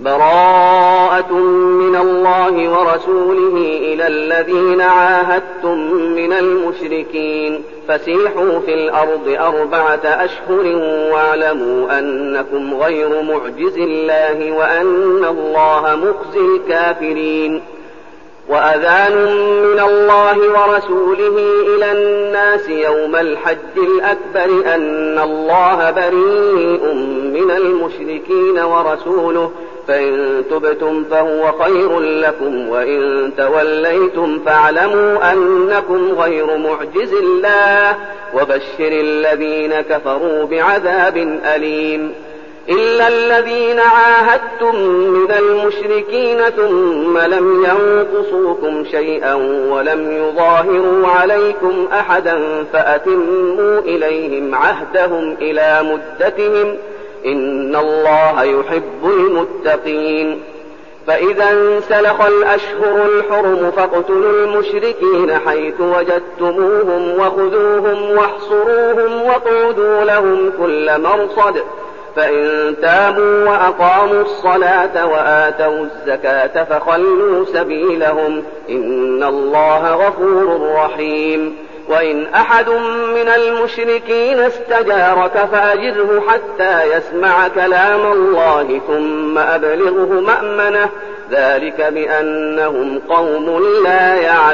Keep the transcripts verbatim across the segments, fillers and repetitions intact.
براءة من الله ورسوله إلى الذين عاهدتم من المشركين فسيحوا في الأرض أربعة أشهر واعلموا أنكم غير معجز الله وأن الله مخزي الكافرين. وأذان من الله ورسوله إلى الناس يوم الحج الأكبر أن الله بريء من المشركين ورسوله فإن تبتم فهو خير لكم وإن توليتم فاعلموا أنكم غير معجز الله وبشر الذين كفروا بعذاب أليم. إلا الذين عاهدتم من المشركين ثم لم ينقصوكم شيئا ولم يظاهروا عليكم أحدا فأتموا إليهم عهدهم إلى مدتهم إن الله يحب المتقين. فإذا انسلخ الأشهر الحرم فاقتلوا المشركين حيث وجدتموهم وخذوهم واحصروهم واقعدوا لهم كل مرصد فإن تابوا وأقاموا الصلاة وآتوا الزكاة فخلوا سبيلهم إن الله غفور رحيم. وإن أحد من المشركين استجارك فأجره حتى يسمع كلام الله ثم أبلغه مأمنه ذلك بأنهم قوم لا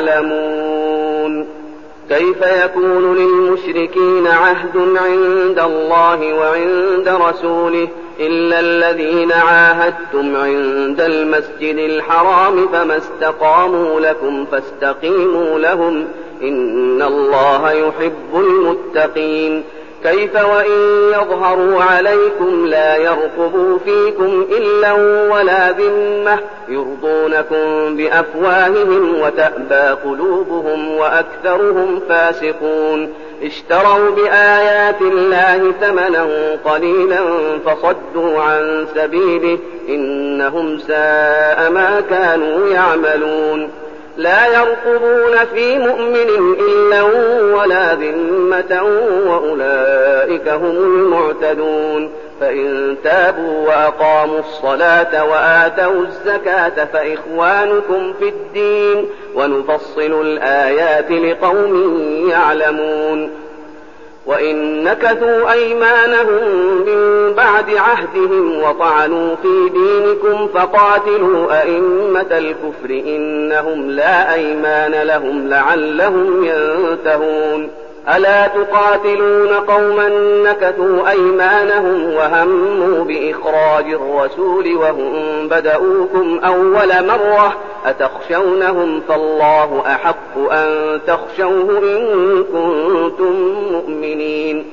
يعلمون. كيف يكون للمشركين عهد عند الله وعند رسوله إلا الذين عاهدتم عند المسجد الحرام فما استقاموا لكم فاستقيموا لهم إن الله يحب المتقين. كيف وإن يظهروا عليكم لا يرقبوا فيكم إلا ولا ذمة يرضونكم بأفواههم وتأبى قلوبهم وأكثرهم فاسقون. اشتروا بآيات الله ثمنا قليلا فصدوا عن سبيله إنهم ساء ما كانوا يعملون. لا يرقبون في مؤمن إلا ولا ذمة وأولئك هم المعتدون. فإن تابوا وأقاموا الصلاة وآتوا الزكاة فإخوانكم في الدين ونفصل الآيات لقوم يعلمون. وإن نكثوا أيمانهم من بعد عهدهم وطعنوا في دينكم فقاتلوا أئمة الكفر إنهم لا أيمان لهم لعلهم ينتهون. ألا تقاتلون قوما نكثوا أيمانهم وهموا بإخراج الرسول وهم بدؤوكم أول مرة أتخشونهم فالله أحق أن تخشوه إن كنتم مؤمنين.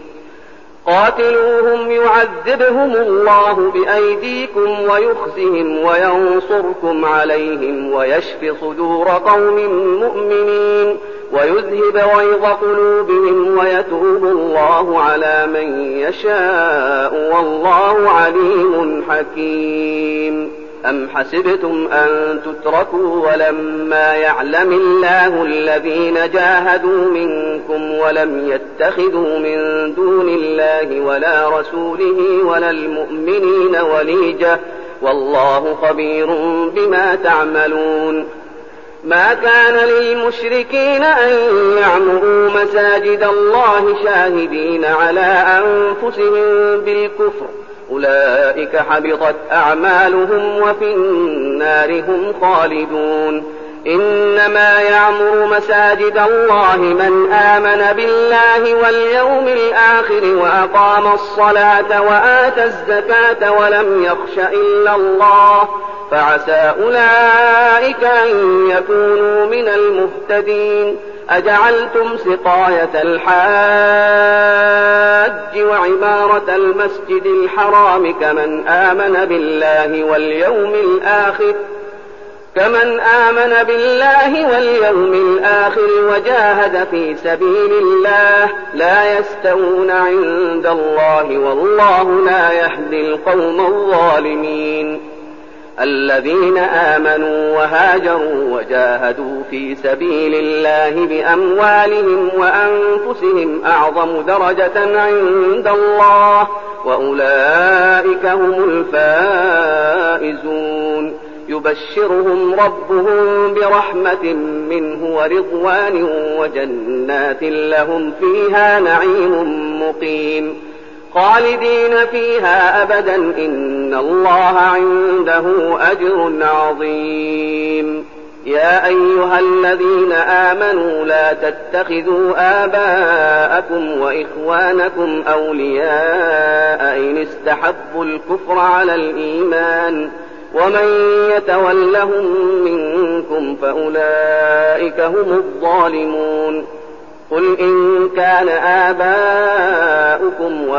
قاتلوهم يعذبهم الله بأيديكم ويخزهم وينصركم عليهم ويشف صدور قوم مؤمنين ويذهب غيظ قلوبهم ويتوب الله على من يشاء والله عليم حكيم. أم حسبتم أن تتركوا ولما يعلم الله الذين جاهدوا منكم ولم يتخذوا من دون الله ولا رسوله ولا المؤمنين وليجة والله خبير بما تعملون. ما كان للمشركين أن يعمروا مساجد الله شاهدين على أنفسهم بالكفر أولئك حبطت أعمالهم وفي النار هم خالدون. إنما يعمر مساجد الله من آمن بالله واليوم الآخر وأقام الصلاة وآتى الزكاة ولم يخش إلا الله فعسى أولئك أن يكونوا من المهتدين. أجعلتم سقاية الحاج وعمارة المسجد الحرام كمن آمن بالله واليوم الآخر كمن آمن بالله واليوم الآخر وجاهد في سبيل الله لا يستوون عند الله والله لا يهدي القوم الظالمين. الذين آمنوا وهاجروا وجاهدوا في سبيل الله بأموالهم وأنفسهم أعظم درجة عند الله وأولئك هم الفائزون. يبشرهم ربهم برحمة منه ورضوان وجنات لهم فيها نعيم مقيم خالدين فيها أبدا إن الله عنده أجر عظيم. يا أيها الذين آمنوا لا تتخذوا آباءكم وإخوانكم أولياء إن استحبوا الكفر على الإيمان ومن يتولهم منكم فأولئك هم الظالمون. قل إن كان آباؤكم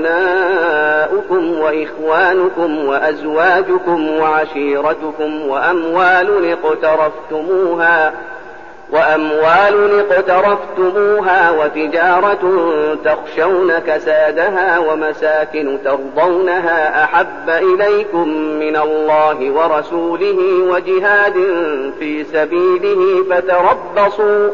وأبناؤكم وإخوانكم وأزواجكم وعشيرتكم وأموال اقترفتموها وأموال اقترفتموها وتجارة تخشون كسادها ومساكن ترضونها أحب إليكم من الله ورسوله وجهاد في سبيله فتربصوا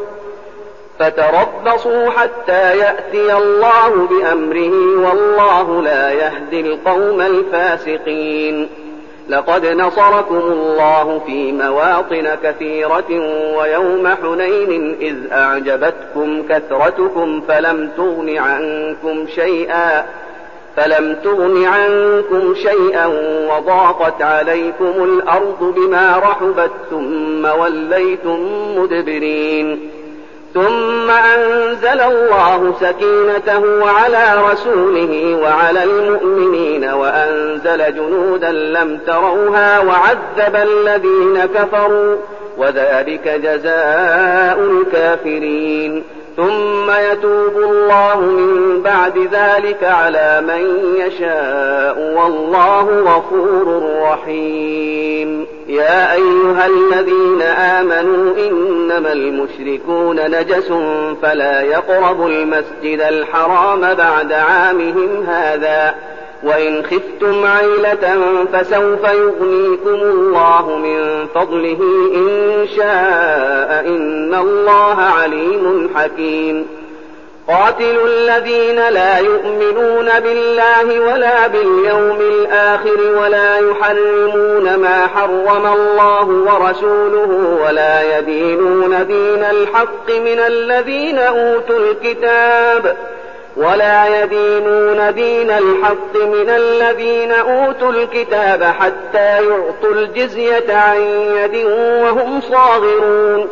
فتربصوا حتى يأتي الله بأمره والله لا يهدي القوم الفاسقين. لقد نصركم الله في مواطن كثيرة ويوم حنين إذ أعجبتكم كثرتكم فلم تغن عنكم شيئا فلم تغن عنكم شيئا وضاقت عليكم الأرض بما رحبت ثم وليتم مدبرين. ثم أنزل الله سكينته على رسوله وعلى المؤمنين وأنزل جنودا لم تروها وعذب الذين كفروا وذلك جزاء الكافرين. ثم يتوب الله من بعد ذلك على من يشاء والله غفور رحيم. يا أيها الذين آمنوا إنما المشركون نجس فلا يقربوا المسجد الحرام بعد عامهم هذا وإن خفتم عيلة فسوف يغنيكم الله من فضله إن شاء إن الله عليم حكيم. قاتلوا الذين لا يؤمنون بالله ولا باليوم الآخر ولا يحرمون ما حرم الله ورسوله ولا يدينون دين الحق من الذين أوتوا الكتاب ولا يدينون دين الحق من الذين أوتوا الكتاب حتى يعطوا الجزية عن يد وهم صاغرون.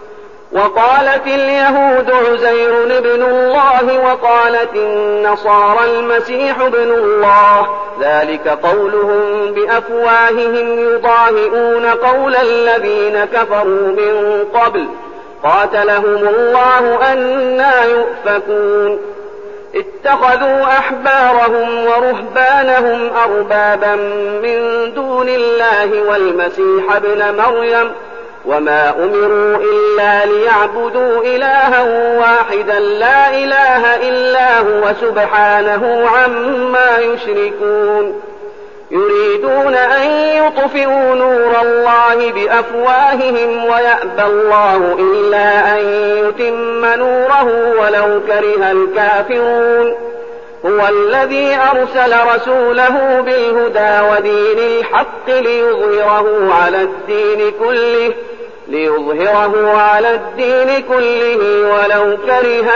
وقالت اليهود عزير ابن الله وقالت النصارى المسيح ابن الله ذلك قولهم بأفواههم يضاهئون قول الذين كفروا من قبل قاتلهم الله أنى يؤفكون. اتخذوا أحبارهم ورهبانهم أربابا من دون الله والمسيح ابن مريم وما أمروا إلا ليعبدوا إلها واحدا لا إله إلا هو سبحانه عما يشركون. يريدون أن يطفئوا نور الله بأفواههم ويأبى الله إلا أن يتم نوره ولو كره الكافرون. هو الذي أرسل رسوله بالهدى ودين الحق ليظهره على الدين كله ليظهره على الدين كله ولو كره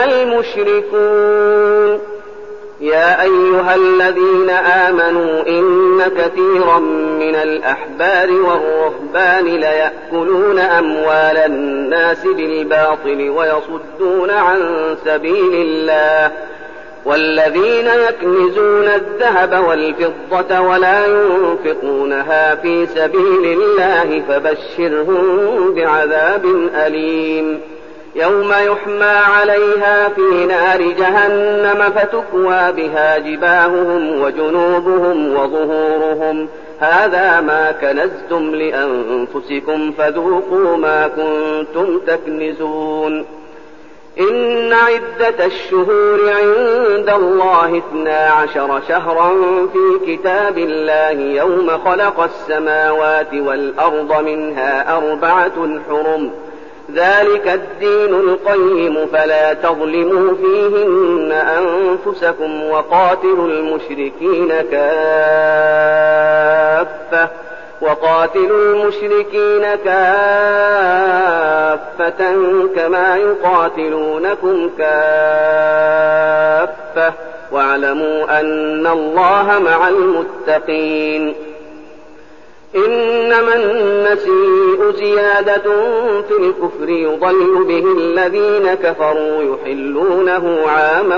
المشركون. يا أيها الذين آمنوا إن كثيرا من الأحبار والرهبان ليأكلون أموال الناس بالباطل ويصدون عن سبيل الله والذين يكنزون الذهب والفضة ولا ينفقونها في سبيل الله فبشرهم بعذاب أليم. يوم يحمى عليها في نار جهنم فتكوى بها جباههم وجنوبهم وظهورهم هذا ما كنزتم لأنفسكم فذوقوا ما كنتم تكنزون. إن عدة الشهور عند الله اثنا عشر شهرا في كتاب الله يوم خلق السماوات والأرض منها أربعة حرم ذلك الدين القيم فلا تظلموا فيهن أنفسكم وقاتلوا المشركين كافة وقاتلوا المشركين كافة كما يقاتلونكم كافة واعلموا أن الله مع المتقين. إنما النسيء زيادة في الكفر يضل به الذين كفروا يحلونه عاما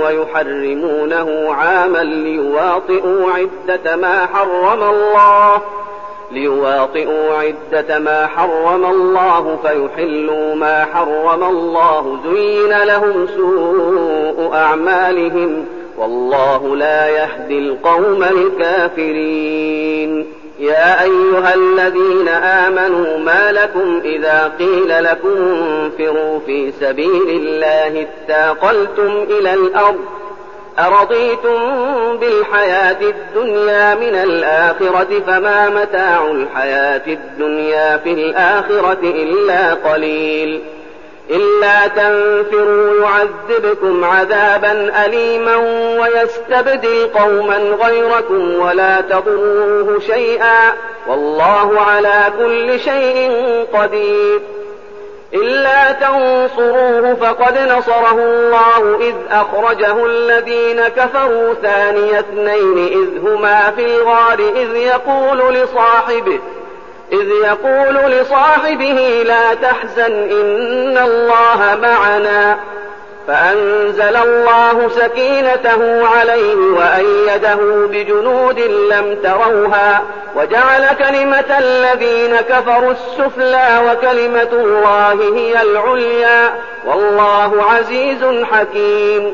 ويحرمونه عاما ليواطئوا عدة ما حرم الله ليواطئوا عدة ما حرم الله فيحلوا ما حرم الله زين لهم سوء أعمالهم والله لا يهدي القوم الكافرين. يا أيها الذين آمنوا ما لكم إذا قيل لكم انفروا في سبيل الله اثاقلتم إلى الأرض أرضيتم بالحياة الدنيا من الآخرة فما متاع الحياة الدنيا في الآخرة إلا قليل. إلا تنفروا يعذبكم عذابا أليما ويستبدل قوما غيركم ولا تضروه شيئا والله على كل شيء قدير. إلا تنصروه فقد نصره الله إذ أخرجه الذين كفروا ثاني اثنين إذ هما في الغار إذ يقول لصاحبه إذ يقول لصاحبه لا تحزن إن الله معنا فأنزل الله سكينته عليه وأيده بجنود لم تروها وجعل كلمة الذين كفروا السفلى وكلمة الله هي العليا والله عزيز حكيم.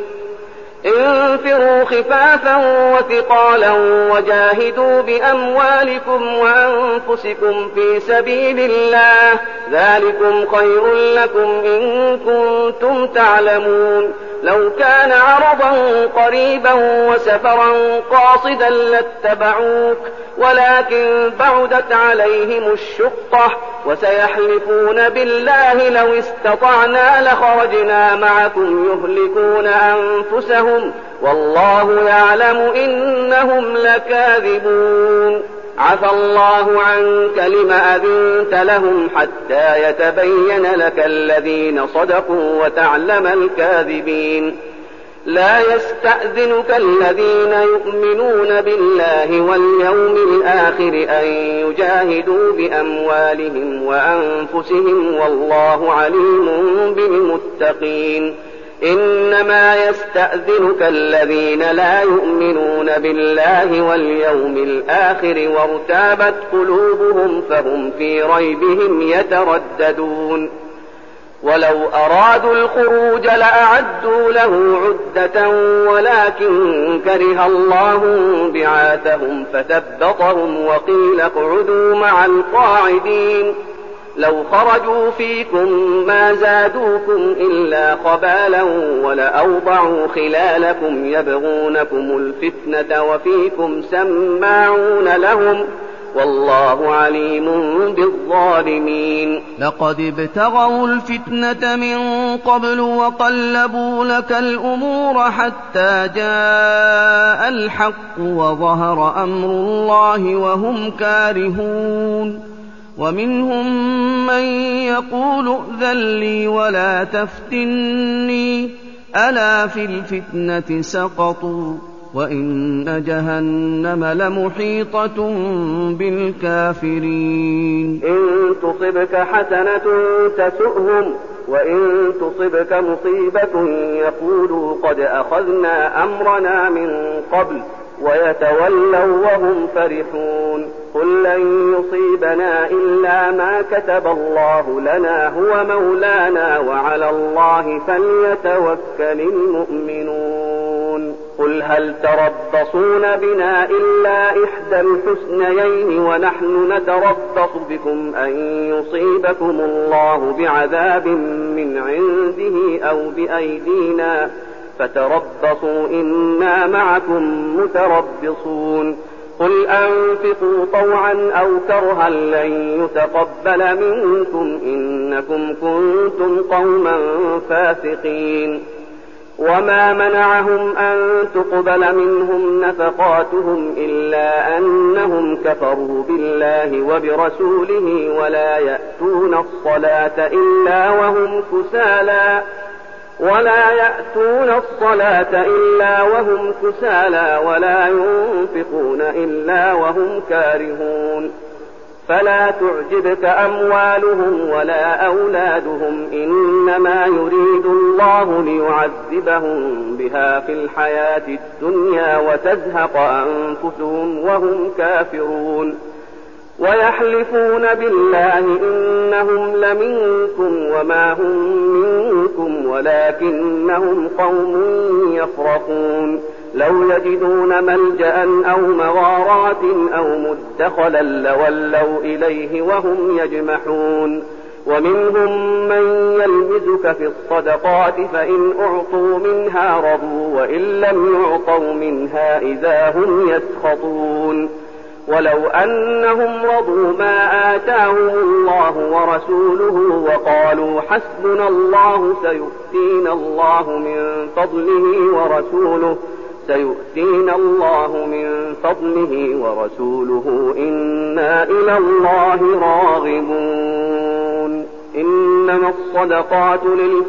انفروا خفافا وثقالا وجاهدوا بأموالكم وأنفسكم في سبيل الله ذلكم خير لكم إن كنتم تعلمون. لو كان عرضا قريبا وسفرا قاصدا لاتبعوك ولكن بعدت عليهم الشقة وسيحلفون بالله لو استطعنا لخرجنا معكم يهلكون أنفسهم والله يعلم إنهم لكاذبون. عفى الله عنك لم أذنت لهم حتى يتبين لك الذين صدقوا وتعلم الكاذبين. لا يستأذنك الذين يؤمنون بالله واليوم الآخر أن يجاهدوا بأموالهم وأنفسهم والله عليم بالمتقين. إنما يستأذنك الذين لا يؤمنون بالله واليوم الآخر وارتابت قلوبهم فهم في ريبهم يترددون. ولو أرادوا الخروج لأعدوا له عدة ولكن كره الله بعاثهم فثبطهم وقيل اقعدوا مع القاعدين. لو خرجوا فيكم ما زادوكم إلا خبالا ولأوضعوا خلالكم يبغونكم الفتنة وفيكم سماعون لهم والله عليم بالظالمين. لقد ابتغوا الفتنة من قبل وقلبوا لك الأمور حتى جاء الحق وظهر أمر الله وهم كارهون. ومنهم من يقول ائذن لي ولا تفتني ألا في الفتنة سقطوا وإن جهنم لمحيطة بالكافرين. إن تصبك حسنة تسؤهم وإن تصبك مصيبة يقولوا قد أخذنا أمرنا من قبل ويتولوا وهم فرحون. قل لن يصيبنا إلا ما كتب الله لنا هو مولانا وعلى الله فليتوكل المؤمنون. قل هل تربصون بنا إلا إحدى الحسنيين ونحن نتربص بكم أن يصيبكم الله بعذاب من عنده أو بأيدينا فتربصوا إنا معكم متربصون. قل أنفقوا طوعا أو كرها لن يتقبل منكم إنكم كنتم قوما فاسقين. وما منعهم أن تقبل منهم نفقاتهم إلا أنهم كفروا بالله وبرسوله ولا يأتون الصلاة إلا وهم كسالى ولا يأتون الصلاة إلا وهم كسالى ولا ينفقون إلا وهم كارهون فلا تعجبك أموالهم ولا أولادهم إنما يريد الله ليعذبهم بها في الحياة الدنيا وتزهق أنفسهم وهم كافرون ويحلفون بالله إنهم لمنكم وما هم منكم ولكنهم قوم يفرقون لو يجدون ملجأ أو مغارات أو مدخلا لولوا إليه وهم يجمحون ومنهم من يلمزك في الصدقات فإن أعطوا منها رضوا وإن لم يعطوا منها إذا هم يسخطون ولو أنهم رضوا ما آتاهم الله ورسوله وقالوا حسبنا الله سيؤتينا الله من فضله ورسوله سيؤتينا الله من فضله ورسوله إنا إلى الله راغبون إنما الصدقات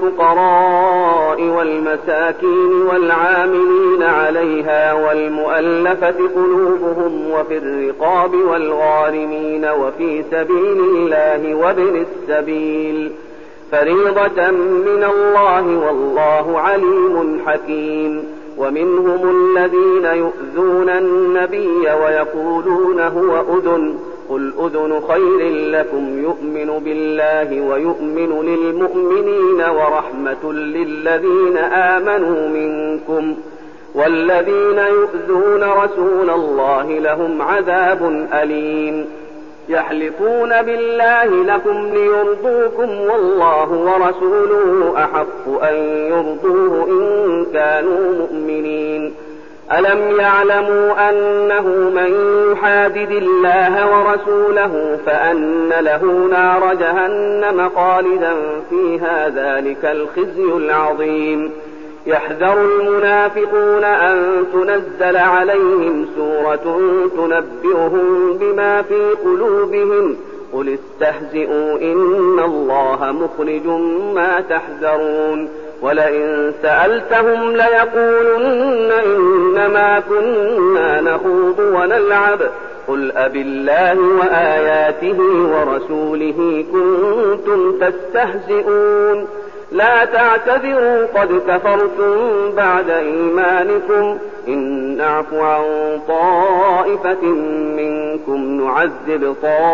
للفقراء والمساكين والعاملين عليها والمؤلفة قلوبهم وفي الرقاب والغارمين وفي سبيل الله وابن السبيل فريضة من الله والله عليم حكيم ومنهم الذين يؤذون النبي ويقولون هو أذن قل أذن خير لكم يؤمن بالله ويؤمن للمؤمنين ورحمة للذين آمنوا منكم والذين يؤذون رسول الله لهم عذاب أليم يحلفون بالله لكم ليرضوكم والله ورسوله أحق أن يرضوه إن كانوا مؤمنين ألم يعلموا أنه من يحادد الله ورسوله فأن له نار جهنم خالدا فيها ذلك الخزي العظيم يحذر المنافقون أن تنزل عليهم سورة تنبئهم بما في قلوبهم قل استهزئوا إن الله مخرج ما تحذرون ولئن سألتهم ليقولن إنما كنا نخوض ونلعب قل أبالله وآياته ورسوله كنتم تستهزئون لا تعتذروا قد كفرتم بعد إيمانكم إن نعف عن طائفة منكم نعذب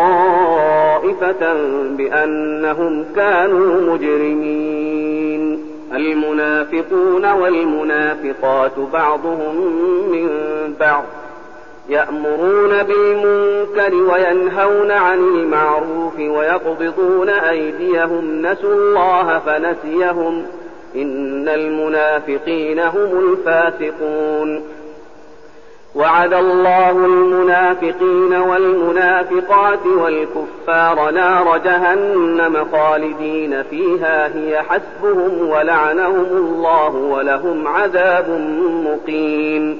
طائفة بأنهم كانوا مجرمين المنافقون والمنافقات بعضهم من بعض يأمرون بالمنكر وينهون عن المعروف ويقبضون أيديهم نسوا الله فنسيهم إن المنافقين هم الفاسقون وعد الله المنافقين والمنافقات والكفار نار جهنم خالدين فيها هي حسبهم ولعنهم الله ولهم عذاب مقيم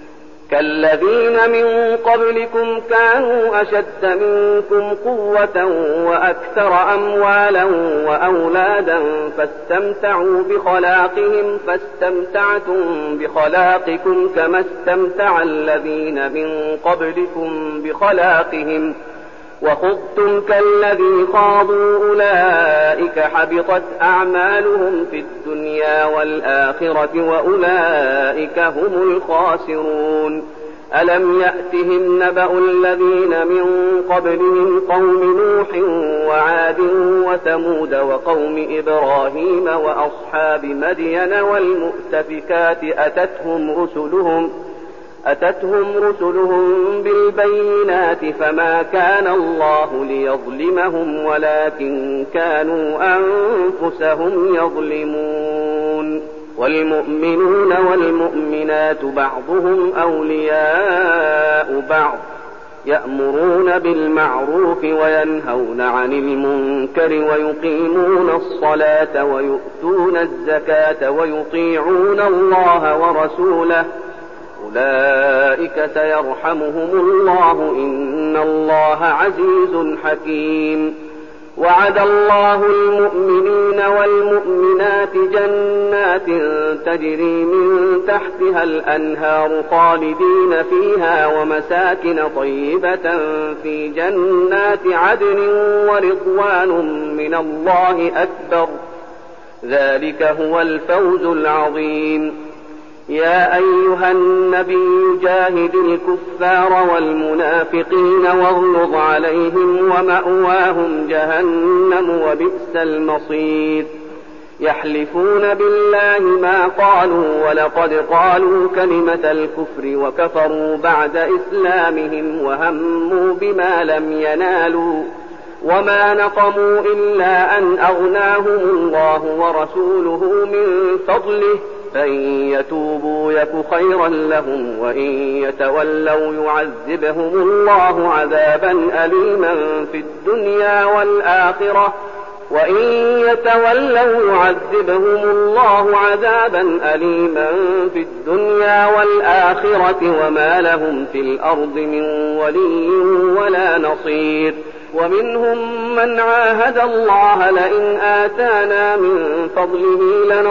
كالذين من قبلكم كانوا أشد منكم قوة وأكثر أموالا وأولادا فاستمتعوا بخلاقهم فاستمتعتم بخلاقكم كما استمتع الذين من قبلكم بخلاقهم وخضتم كالذي خاضوا أولئك حبطت أعمالهم في الدنيا والآخرة وأولئك هم الخاسرون ألم يأتهم نبأ الذين من قبلهم قوم نوح وعاد وثمود وقوم إبراهيم وأصحاب مدين والمؤتفكات أتتهم رسلهم أتتهم رسلهم بالبينات فما كان الله ليظلمهم ولكن كانوا أنفسهم يظلمون والمؤمنون والمؤمنات بعضهم أولياء بعض يأمرون بالمعروف وينهون عن المنكر ويقيمون الصلاة ويؤتون الزكاة ويطيعون الله ورسوله أولئك سيرحمهم الله إن الله عزيز حكيم. وعد الله المؤمنين والمؤمنات جنات تجري من تحتها الأنهار خالدين فيها ومساكن طيبة في جنات عدن ورضوان من الله أكبر ذلك هو الفوز العظيم. يا أيها النبي جاهد الكفار والمنافقين واغلظ عليهم ومأواهم جهنم وبئس المصير. يحلفون بالله ما قالوا ولقد قالوا كلمة الكفر وكفروا بعد إسلامهم وهموا بما لم ينالوا وما نقموا إلا أن أغناهم الله ورسوله من فضله فإن يتوبوا يك خيرا لهم وإن يتولوا يعذبهم الله عذابا أليما في الدنيا والآخرة وإن يتولوا يعذبهم الله عذابا أليما في الدنيا والآخرة وما لهم في الأرض من ولي ولا نصير. ومنهم من عاهد الله لئن آتانا من فضله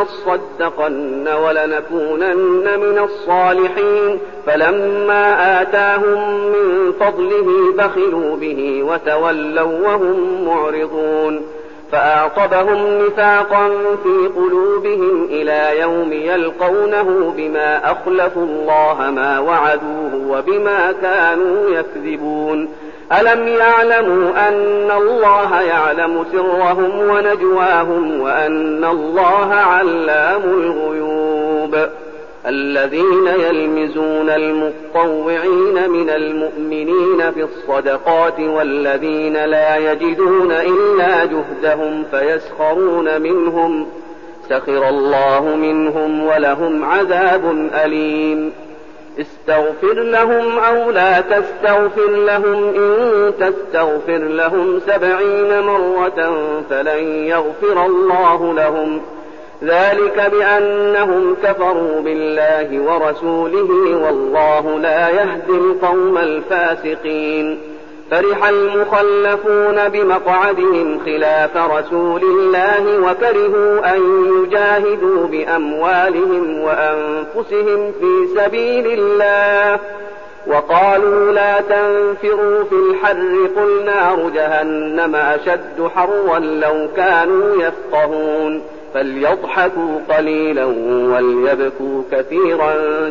لنصدقن ولنكونن من الصالحين فلما آتاهم من فضله بخلوا به وتولوا وهم معرضون فأعقبهم نفاقا في قلوبهم إلى يوم يلقونه بما أخلفوا الله ما وعدوه وبما كانوا يكذبون. ألم يعلموا أن الله يعلم سرهم ونجواهم وأن الله علام الغيوب. الذين يلمزون المطوعين من المؤمنين في الصدقات والذين لا يجدون إلا جهدهم فيسخرون منهم سخر الله منهم ولهم عذاب أليم. استغفر لهم أو لا تستغفر لهم إن تستغفر لهم سبعين مرة فلن يغفر الله لهم ذلك بأنهم كفروا بالله ورسوله والله لا يهدي القوم الفاسقين. فرح المخلفون بمقعدهم خلاف رسول الله وكرهوا أن يجاهدوا بأموالهم وأنفسهم في سبيل الله وقالوا لا تنفروا في الحر قل نار جهنم أشد حرا لو كانوا يفقهون فليضحكوا قليلا وليبكوا كثيرا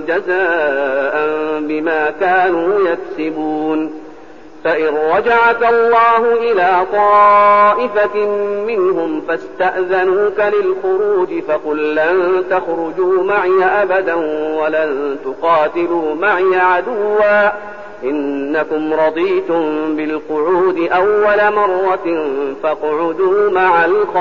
جزاء بما كانوا يكسبون. فإن رجعك الله إلى طائفة منهم فاستأذنوك للخروج فقل لن تخرجوا معي أبدا ولن تقاتلوا معي عدوا إنكم رضيتم بالقعود أول مرة فاقعدوا مع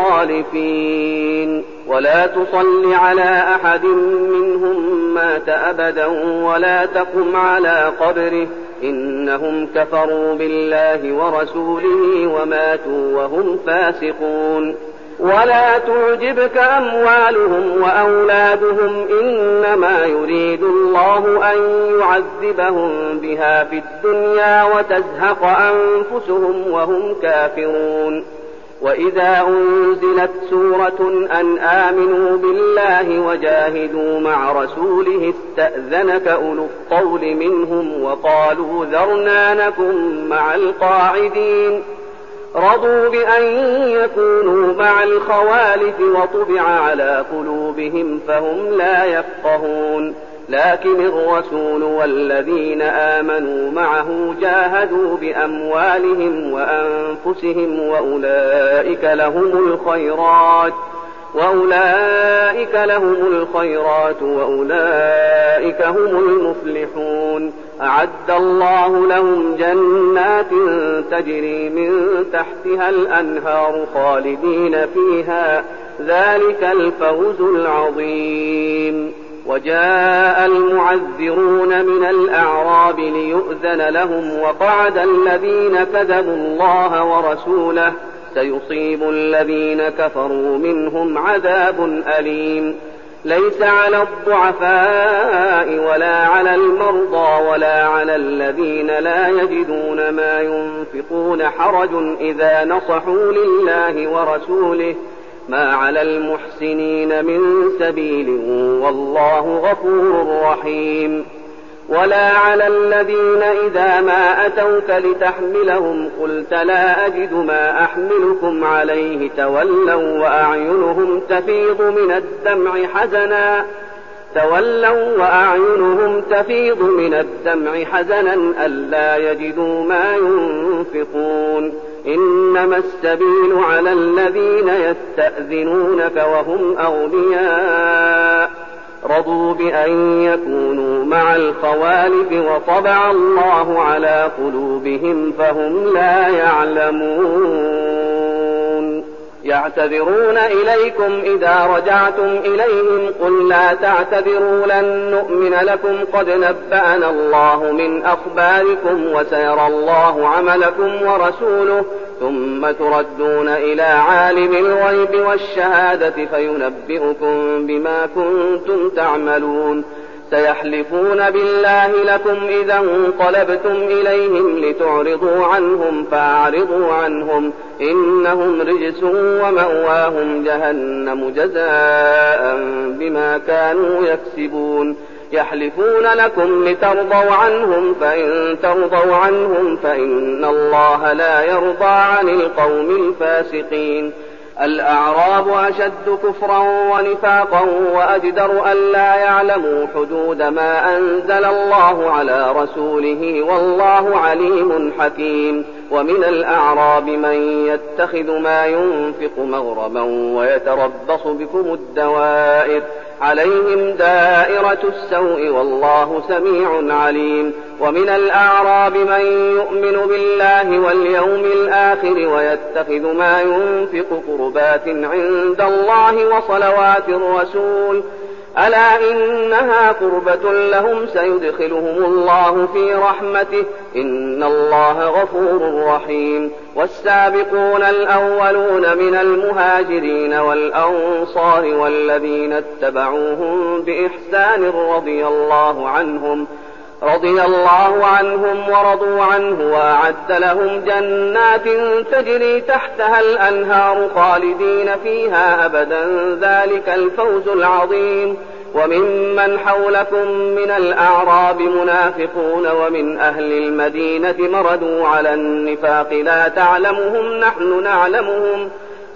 الخالفين ولا تصل على أحد منهم مات أبدا ولا تقم على قبره إنهم كفروا بالله ورسوله وماتوا وهم فاسقون. ولا تعجبك أموالهم وأولادهم إنما يريد الله أن يعذبهم بها في الدنيا وتزهق أنفسهم وهم كافرون. وإذا أنزلت سورة أن آمنوا بالله وجاهدوا مع رسوله استأذنك أولو الطول منهم وقالوا ذرنا نكن مع القاعدين رضوا بأن يكونوا مع الخوالف وطبع على قلوبهم فهم لا يفقهون. لكن الرسول والذين آمنوا معه جاهدوا بأموالهم وأنفسهم وأولئك لهم الخيرات وأولئك لهم الخيرات وأولئك هم المفلحون. أعد الله لهم جنات تجري من تحتها الأنهار خالدين فيها ذلك الفوز العظيم. وجاء المعذرون من الأعراب ليؤذن لهم وقعد الذين كذبوا الله ورسوله سيصيب الذين كفروا منهم عذاب أليم. ليس على الضعفاء ولا على المرضى ولا على الذين لا يجدون ما ينفقون حرج إذا نصحوا لله ورسوله ما على المحسنين من سبيل والله غفور رحيم. ولا على الذين إذا ما أتوك لتحملهم قلت لا أجد ما أحملكم عليه تولوا وأعينهم تفيض من الدمع حزنا تولوا وأعينهم تفيض من الدمع حزنا ألا يجدوا ما ينفقون. إنما السبيل على الذين يستأذنونك وهم أغنياء رضوا بأن يكونوا مع الخوالف وطبع الله على قلوبهم فهم لا يعلمون. يعتذرون إليكم إذا رجعتم إليهم قل لا تعتذروا لن نؤمن لكم قد نبأنا الله من أخباركم وسيرى الله عملكم ورسوله ثم تردون إلى عالم الغيب والشهادة فينبئكم بما كنتم تعملون. سيحلفون بالله لكم إذا انقلبتم إليهم لتعرضوا عنهم فأعرضوا عنهم إنهم رجس ومأواهم جهنم جزاء بما كانوا يكسبون. يحلفون لكم لترضوا عنهم فإن ترضوا عنهم فإن الله لا يرضى عن القوم الفاسقين. الأعراب أشد كفرا ونفاقا وأجدر ألا يعلموا حدود ما أنزل الله على رسوله والله عليم حكيم. ومن الأعراب من يتخذ ما ينفق مغرما ويتربص بكم الدوائر عليهم دائرة السوء والله سميع عليم. ومن الأعراب من يؤمن بالله واليوم الآخر ويتخذ ما ينفق قربات عند الله وصلوات الرسول ألا إنها قربة لهم سيدخلهم الله في رحمته إن الله غفور رحيم. والسابقون الأولون من المهاجرين والأنصار والذين اتبعوهم بإحسان رضي الله عنهم رضي الله عنهم ورضوا عنه وأعد لهم جنات تجري تحتها الأنهار خالدين فيها أبدا ذلك الفوز العظيم. وممن حولكم من الأعراب منافقون ومن أهل المدينة مردوا على النفاق لا تعلمهم نحن نعلمهم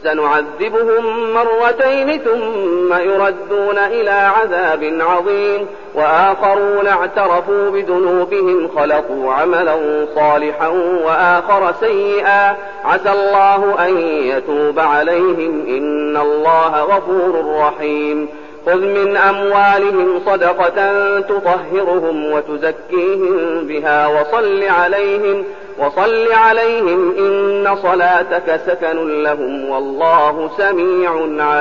سنعذبهم مرتين ثم يردون إلى عذاب عظيم. وآخرون اعترفوا بذنوبهم خلقوا عملا صالحا وآخر سيئا عسى الله أن يتوب عليهم إن الله غفور رحيم. خذ من أموالهم صدقة تطهرهم وتزكيهم بها وصل عليهم وصل عليهم إن صلاتك سكن لهم والله سميع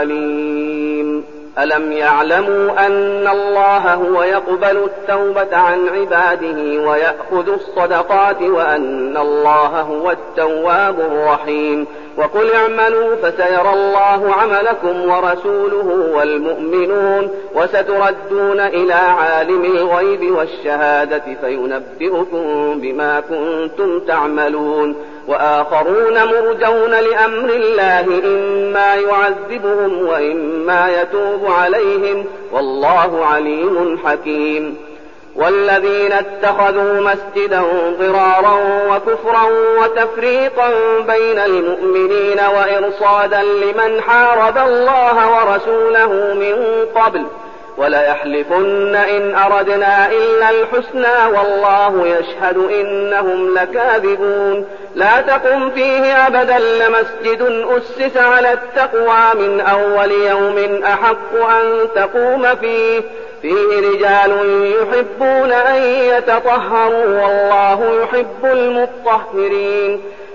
عليم. ألم يعلموا أن الله هو يقبل التوبة عن عباده ويأخذ الصدقات وأن الله هو التواب الرحيم. وقل اعملوا فسيرى الله عملكم ورسوله والمؤمنون وستردون إلى عالم الغيب والشهادة فينبئكم بما كنتم تعملون. وآخرون مرجون لأمر الله إما يعذبهم وإما يتوب عليهم والله عليم حكيم. والذين اتخذوا مسجدا ضرارا وكفرا وتفريقا بين المؤمنين وإرصادا لمن حارب الله ورسوله من قبل وليحلفن إن أردنا إلا الحسنى والله يشهد إنهم لكاذبون. لا تقم فيه أبدا لمسجد أسس على التقوى من أول يوم أحق أن تقوم فيه فيه رجال يحبون أن يتطهروا والله يحب المطهرين.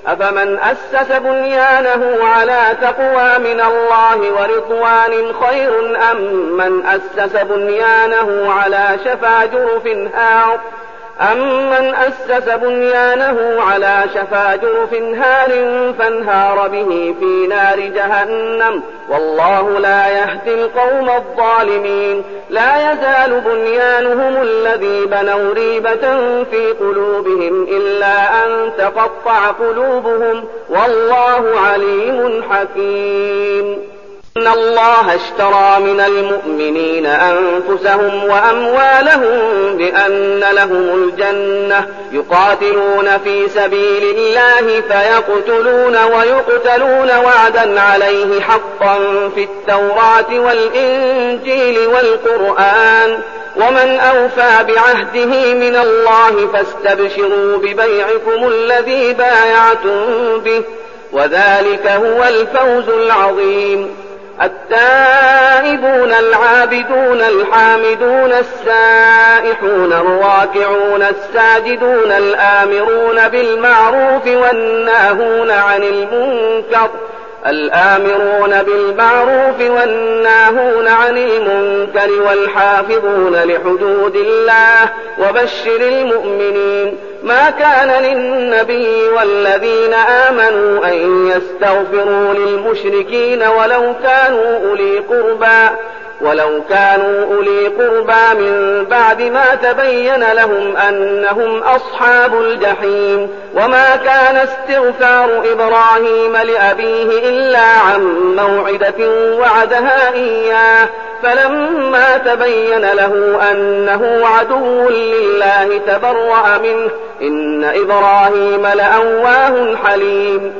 أفمن أسس بنيانه على تقوى من الله ورضوان خير أم من أسس بنيانه على شفا جرف هار أمن أسس بنيانه على شفا جرف هار فانهار به في نار جهنم والله لا يهدي القوم الظالمين. لا يزال بنيانهم الذي بنوا ريبة في قلوبهم إلا أن تقطع قلوبهم والله عليم حكيم. إن الله اشترى من المؤمنين أنفسهم وأموالهم بأن لهم الجنة يقاتلون في سبيل الله فيقتلون ويقتلون وعدا عليه حقا في التوراة والإنجيل والقرآن ومن أوفى بعهده من الله فاستبشروا ببيعكم الذي بايعتم به وذلك هو الفوز العظيم. التائبون العابدون الحامدون السائحون الراكعون الساجدون الآمرون بالمعروف والناهون عن المنكر الآمرون بالمعروف والناهون عن المنكر والحافظون لحدود الله وبشر المؤمنين. ما كان للنبي والذين آمنوا أن يستغفروا للمشركين ولو كانوا أولي قربى ولو كانوا أولي قربى من بعد ما تبين لهم أنهم أصحاب الجحيم. وما كان استغفار إبراهيم لأبيه إلا عن موعدة وعدها إياه فلما تبين له أنه عدو لله تبرأ منه إن إبراهيم لأواه حليم.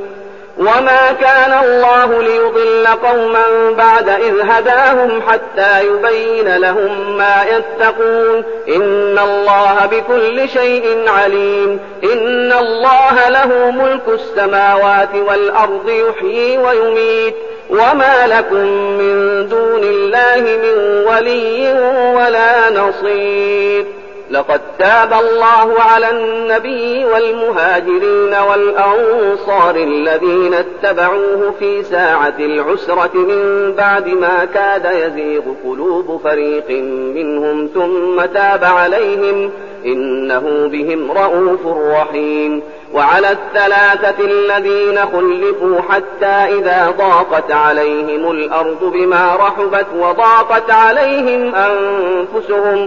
وما كان الله ليضل قوما بعد إذ هداهم حتى يبين لهم ما يتقون إن الله بكل شيء عليم. إن الله له ملك السماوات والأرض يحيي ويميت وما لكم من دون الله من ولي ولا نصير. لقد تاب الله على النبي والمهاجرين والأنصار الذين اتبعوه في ساعة العسرة من بعد ما كاد يزيغ قلوب فريق منهم ثم تاب عليهم إنه بهم رءوف رحيم. وعلى الثلاثة الذين خلفوا حتى إذا ضاقت عليهم الأرض بما رحبت وضاقت عليهم أنفسهم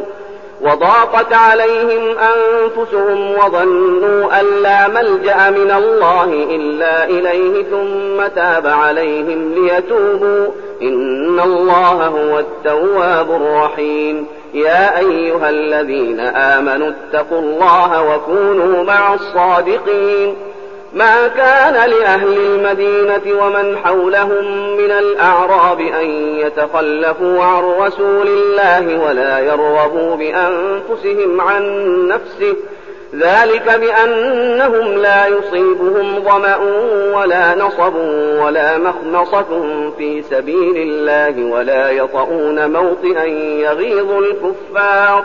وضاقت عليهم أنفسهم وظنوا أن لا ملجأ من الله إلا إليه ثم تاب عليهم ليتوبوا إن الله هو التواب الرحيم. يا أيها الذين آمنوا اتقوا الله وكونوا مع الصادقين. ما كان لأهل المدينة ومن حولهم من الأعراب أن يتخلفوا عن رسول الله ولا يرغبوا بأنفسهم عن نفسه ذلك بأنهم لا يصيبهم ظمأ ولا نصب ولا مخمصة في سبيل الله ولا يطؤون موطئا يغيظ الكفار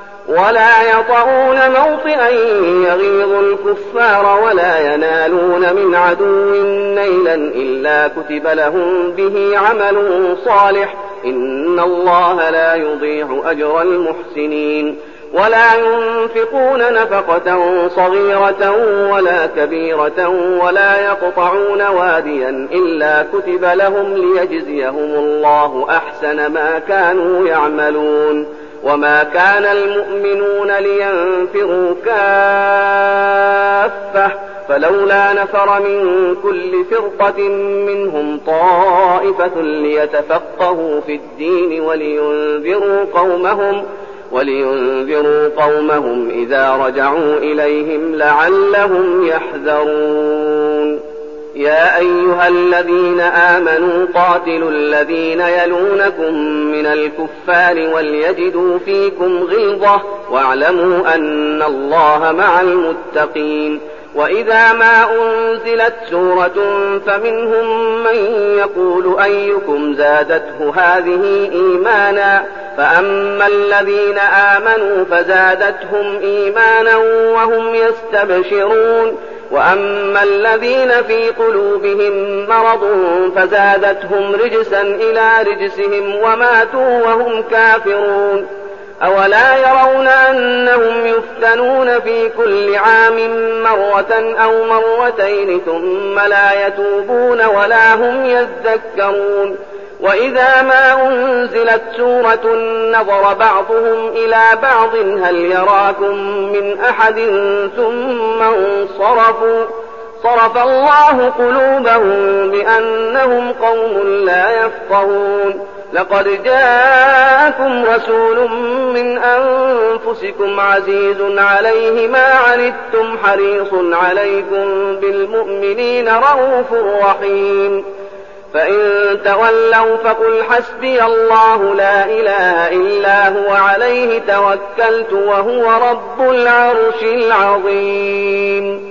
ولا يطؤون موطئا يغيظ الكفار ولا ينالون من عدو نيلا إلا كتب لهم به عمل صالح إن الله لا يضيع أجر المحسنين. ولا ينفقون نفقة صغيرة ولا كبيرة ولا يقطعون واديا إلا كتب لهم ليجزيهم الله أحسن ما كانوا يعملون. وما كان المؤمنون لينفروا كافة فلولا نفر من كل فرقة منهم طائفة ليتفقهوا في الدين ولينذروا قومهم ولينذروا قومهم إذا رجعوا إليهم لعلهم يحذرون. يا أيها الذين آمنوا قاتلوا الذين يلونكم من الكفار وليجدوا فيكم غلظة واعلموا أن الله مع المتقين. وإذا ما أنزلت سورة فمنهم من يقول أيكم زادته هذه إيمانا فأما الذين آمنوا فزادتهم إيمانا وهم يستبشرون. وأما الذين في قلوبهم مرض فزادتهم رجسا إلى رجسهم وماتوا وهم كافرون أولا يرون أنهم يفتنون في كل عام مرة أو مرتين ثم لا يتوبون ولا هم يذكرون وإذا ما أنزلت سورة نظر بعضهم إلى بعض هل يراكم من أحد ثم انصرفوا صرف الله قلوبهم بأنهم قوم لا يفقهون لقد جاءكم رسول من أنفسكم عزيز عليه ما عنتم حريص عليكم بالمؤمنين رءوف رحيم فإن تولوا فقل حسبي الله لا إله إلا هو عليه توكلت وهو رب العرش العظيم